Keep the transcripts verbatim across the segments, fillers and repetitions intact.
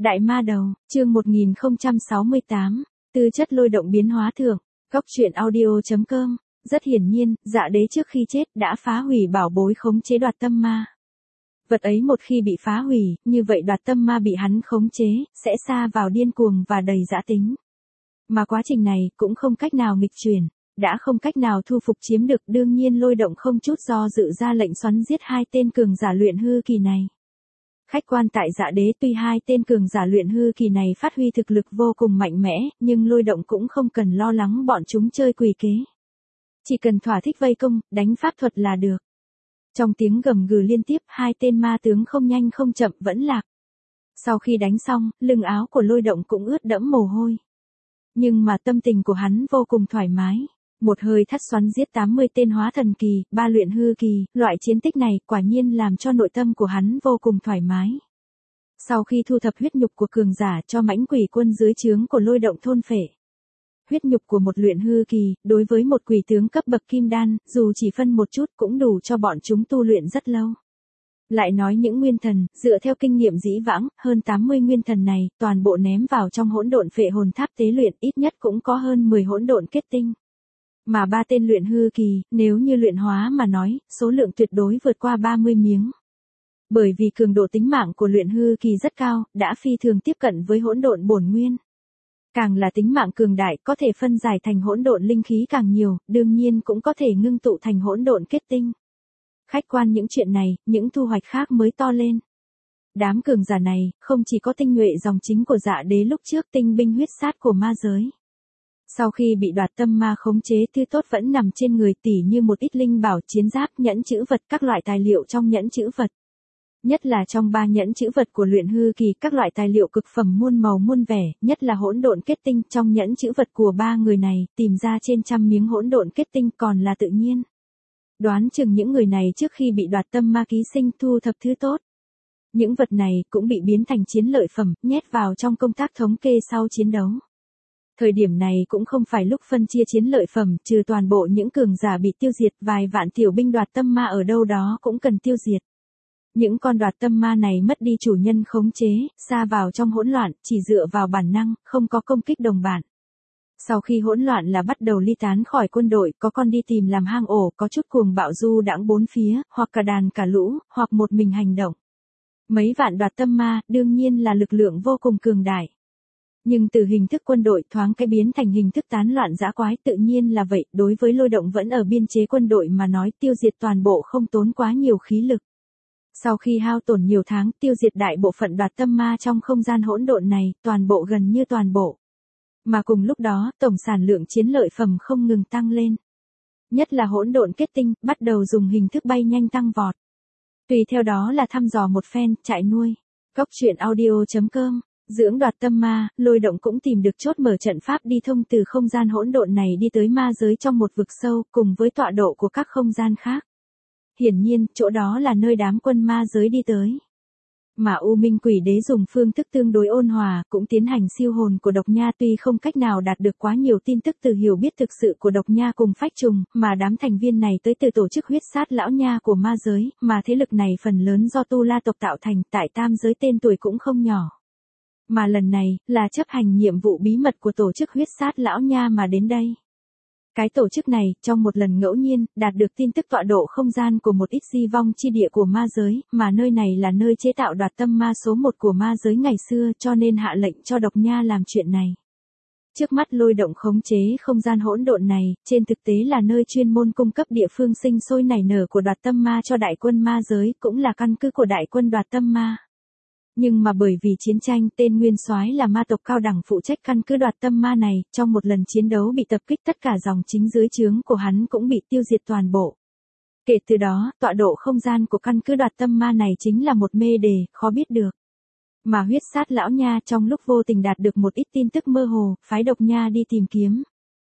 Đại ma đầu, chương một nghìn không trăm sáu mươi tám, tư chất lôi động biến hóa thượng, góc truyện audio chấm com. Rất hiển nhiên, Dạ Đế trước khi chết đã phá hủy bảo bối khống chế đoạt tâm ma. Vật ấy một khi bị phá hủy, như vậy đoạt tâm ma bị hắn khống chế, sẽ sa vào điên cuồng và đầy dã tính. Mà quá trình này cũng không cách nào nghịch chuyển, đã không cách nào thu phục chiếm được, đương nhiên lôi động không chút do dự ra lệnh xoắn giết hai tên cường giả luyện hư kỳ này. Khách quan tại Dạ Đế, tuy hai tên cường giả luyện hư kỳ này phát huy thực lực vô cùng mạnh mẽ, nhưng lôi động cũng không cần lo lắng bọn chúng chơi quỷ kế. Chỉ cần thỏa thích vây công, đánh pháp thuật là được. Trong tiếng gầm gừ liên tiếp, hai tên ma tướng không nhanh không chậm vẫn lạc. Sau khi đánh xong, lưng áo của lôi động cũng ướt đẫm mồ hôi. Nhưng mà tâm tình của hắn vô cùng thoải mái. Một hơi thắt xoắn giết tám mươi tên hóa thần kỳ, ba luyện hư kỳ, loại chiến tích này quả nhiên làm cho nội tâm của hắn vô cùng thoải mái. Sau khi thu thập huyết nhục của cường giả cho mãnh quỷ quân dưới trướng của lôi động thôn phệ. Huyết nhục của một luyện hư kỳ, đối với một quỷ tướng cấp bậc kim đan, dù chỉ phân một chút cũng đủ cho bọn chúng tu luyện rất lâu. Lại nói những nguyên thần, dựa theo kinh nghiệm dĩ vãng, hơn tám mươi nguyên thần này, toàn bộ ném vào trong hỗn độn phệ hồn tháp tế luyện, ít nhất cũng có hơn mười hỗn độn kết tinh. Mà ba tên luyện hư kỳ, nếu như luyện hóa mà nói, số lượng tuyệt đối vượt qua ba mươi miếng. Bởi vì cường độ tính mạng của luyện hư kỳ rất cao, đã phi thường tiếp cận với hỗn độn bổn nguyên. Càng là tính mạng cường đại, có thể phân giải thành hỗn độn linh khí càng nhiều, đương nhiên cũng có thể ngưng tụ thành hỗn độn kết tinh. Khách quan những chuyện này, những thu hoạch khác mới to lên. Đám cường giả này, không chỉ có tinh nhuệ dòng chính của Dạ Đế lúc trước, tinh binh huyết sát của ma giới. Sau khi bị đoạt tâm ma khống chế, thứ tốt vẫn nằm trên người, tỉ như một ít linh bảo, chiến giáp, nhẫn chữ vật, các loại tài liệu trong nhẫn chữ vật. Nhất là trong ba nhẫn chữ vật của luyện hư kỳ, các loại tài liệu cực phẩm muôn màu muôn vẻ, nhất là hỗn độn kết tinh, trong nhẫn chữ vật của ba người này, tìm ra trên trăm miếng hỗn độn kết tinh còn là tự nhiên. Đoán chừng những người này trước khi bị đoạt tâm ma ký sinh thu thập thứ tốt. Những vật này cũng bị biến thành chiến lợi phẩm, nhét vào trong công tác thống kê sau chiến đấu. Thời điểm này cũng không phải lúc phân chia chiến lợi phẩm, trừ toàn bộ những cường giả bị tiêu diệt, vài vạn tiểu binh đoạt tâm ma ở đâu đó cũng cần tiêu diệt. Những con đoạt tâm ma này mất đi chủ nhân khống chế, sa vào trong hỗn loạn, chỉ dựa vào bản năng, không có công kích đồng bạn. Sau khi hỗn loạn là bắt đầu ly tán khỏi quân đội, có con đi tìm làm hang ổ, có chút cuồng bạo du đãng bốn phía, hoặc cả đàn cả lũ, hoặc một mình hành động. Mấy vạn đoạt tâm ma, đương nhiên là lực lượng vô cùng cường đại. Nhưng từ hình thức quân đội thoáng cái biến thành hình thức tán loạn dã quái, tự nhiên là vậy, đối với lôi động vẫn ở biên chế quân đội mà nói, tiêu diệt toàn bộ không tốn quá nhiều khí lực. Sau khi hao tổn nhiều tháng, tiêu diệt đại bộ phận đoạt tâm ma trong không gian hỗn độn này, toàn bộ gần như toàn bộ. Mà cùng lúc đó, tổng sản lượng chiến lợi phẩm không ngừng tăng lên. Nhất là hỗn độn kết tinh, bắt đầu dùng hình thức bay nhanh tăng vọt. Tùy theo đó là thăm dò một phen, trại nuôi. Góc truyện audio chấm com. Dưỡng đoạt tâm ma, lôi động cũng tìm được chốt mở trận pháp đi thông từ không gian hỗn độn này đi tới ma giới trong một vực sâu, cùng với tọa độ của các không gian khác. Hiển nhiên, chỗ đó là nơi đám quân ma giới đi tới. Mà U Minh Quỷ Đế dùng phương thức tương đối ôn hòa, cũng tiến hành siêu hồn của độc nha, tuy không cách nào đạt được quá nhiều tin tức từ hiểu biết thực sự của độc nha cùng phách trùng, mà đám thành viên này tới từ tổ chức huyết sát lão nha của ma giới, mà thế lực này phần lớn do Tu La tộc tạo thành, tại tam giới tên tuổi cũng không nhỏ. Mà lần này, là chấp hành nhiệm vụ bí mật của tổ chức huyết sát lão nha mà đến đây. Cái tổ chức này, trong một lần ngẫu nhiên, đạt được tin tức tọa độ không gian của một ít di vong chi địa của ma giới, mà nơi này là nơi chế tạo đoạt tâm ma số một của ma giới ngày xưa, cho nên hạ lệnh cho độc nha làm chuyện này. Trước mắt lôi động khống chế không gian hỗn độn này, trên thực tế là nơi chuyên môn cung cấp địa phương sinh sôi nảy nở của đoạt tâm ma cho đại quân ma giới, cũng là căn cứ của đại quân đoạt tâm ma. Nhưng mà bởi vì chiến tranh, tên nguyên soái là ma tộc cao đẳng phụ trách căn cứ đoạt tâm ma này, trong một lần chiến đấu bị tập kích, tất cả dòng chính dưới trướng của hắn cũng bị tiêu diệt toàn bộ. Kể từ đó, tọa độ không gian của căn cứ đoạt tâm ma này chính là một mê đề, khó biết được. Mà huyết sát lão nha trong lúc vô tình đạt được một ít tin tức mơ hồ, phái độc nha đi tìm kiếm.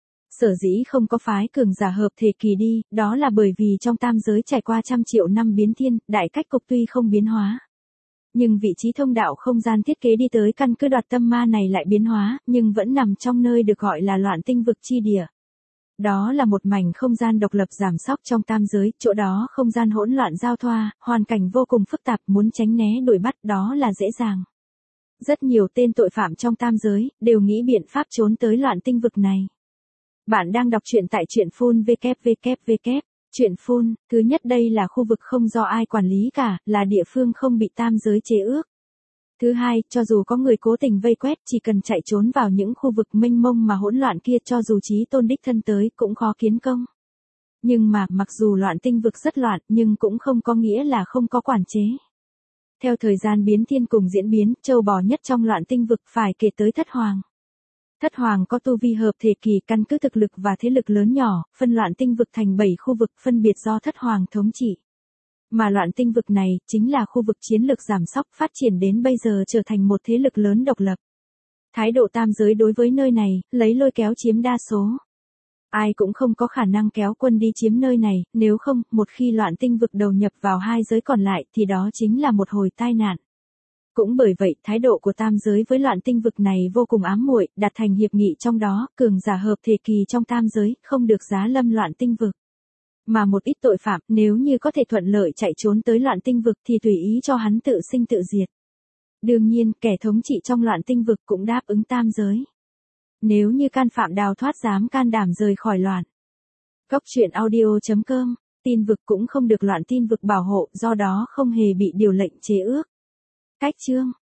Sở dĩ không có phái cường giả hợp thể kỳ đi, đó là bởi vì trong tam giới trải qua trăm triệu năm biến thiên, đại cách cục tuy không biến hóa. Nhưng vị trí thông đạo không gian thiết kế đi tới căn cứ đoạt tâm ma này lại biến hóa, nhưng vẫn nằm trong nơi được gọi là loạn tinh vực chi địa. Đó là một mảnh không gian độc lập giảm sóc trong tam giới, chỗ đó không gian hỗn loạn giao thoa, hoàn cảnh vô cùng phức tạp, muốn tránh né đuổi bắt đó là dễ dàng. Rất nhiều tên tội phạm trong tam giới, đều nghĩ biện pháp trốn tới loạn tinh vực này. Bạn đang đọc truyện tại truyện phun vê kép vê kép vê kép. Truyện phun, thứ nhất đây là khu vực không do ai quản lý cả, là địa phương không bị tam giới chế ước. Thứ hai, cho dù có người cố tình vây quét, chỉ cần chạy trốn vào những khu vực mênh mông mà hỗn loạn kia, cho dù Chí Tôn đích thân tới cũng khó kiến công. Nhưng mà, mặc dù loạn tinh vực rất loạn, nhưng cũng không có nghĩa là không có quản chế. Theo thời gian biến thiên cùng diễn biến, châu bò nhất trong loạn tinh vực phải kể tới Thất Hoàng. Thất Hoàng có tu vi hợp thể kỳ, căn cứ thực lực và thế lực lớn nhỏ, phân loạn tinh vực thành bảy khu vực phân biệt do Thất Hoàng thống trị. Mà loạn tinh vực này, chính là khu vực chiến lược giảm sóc phát triển đến bây giờ trở thành một thế lực lớn độc lập. Thái độ tam giới đối với nơi này, lấy lôi kéo chiếm đa số. Ai cũng không có khả năng kéo quân đi chiếm nơi này, nếu không, một khi loạn tinh vực đầu nhập vào hai giới còn lại thì đó chính là một hồi tai nạn. Cũng bởi vậy, thái độ của tam giới với loạn tinh vực này vô cùng ám muội, đặt thành hiệp nghị trong đó, cường giả hợp thể kỳ trong tam giới, không được giá lâm loạn tinh vực. Mà một ít tội phạm, nếu như có thể thuận lợi chạy trốn tới loạn tinh vực thì tùy ý cho hắn tự sinh tự diệt. Đương nhiên, kẻ thống trị trong loạn tinh vực cũng đáp ứng tam giới. Nếu như can phạm đào thoát dám can đảm rời khỏi loạn. Góc truyện audio chấm com, tin vực cũng không được loạn tin vực bảo hộ, do đó không hề bị điều lệnh chế ước. Cách chương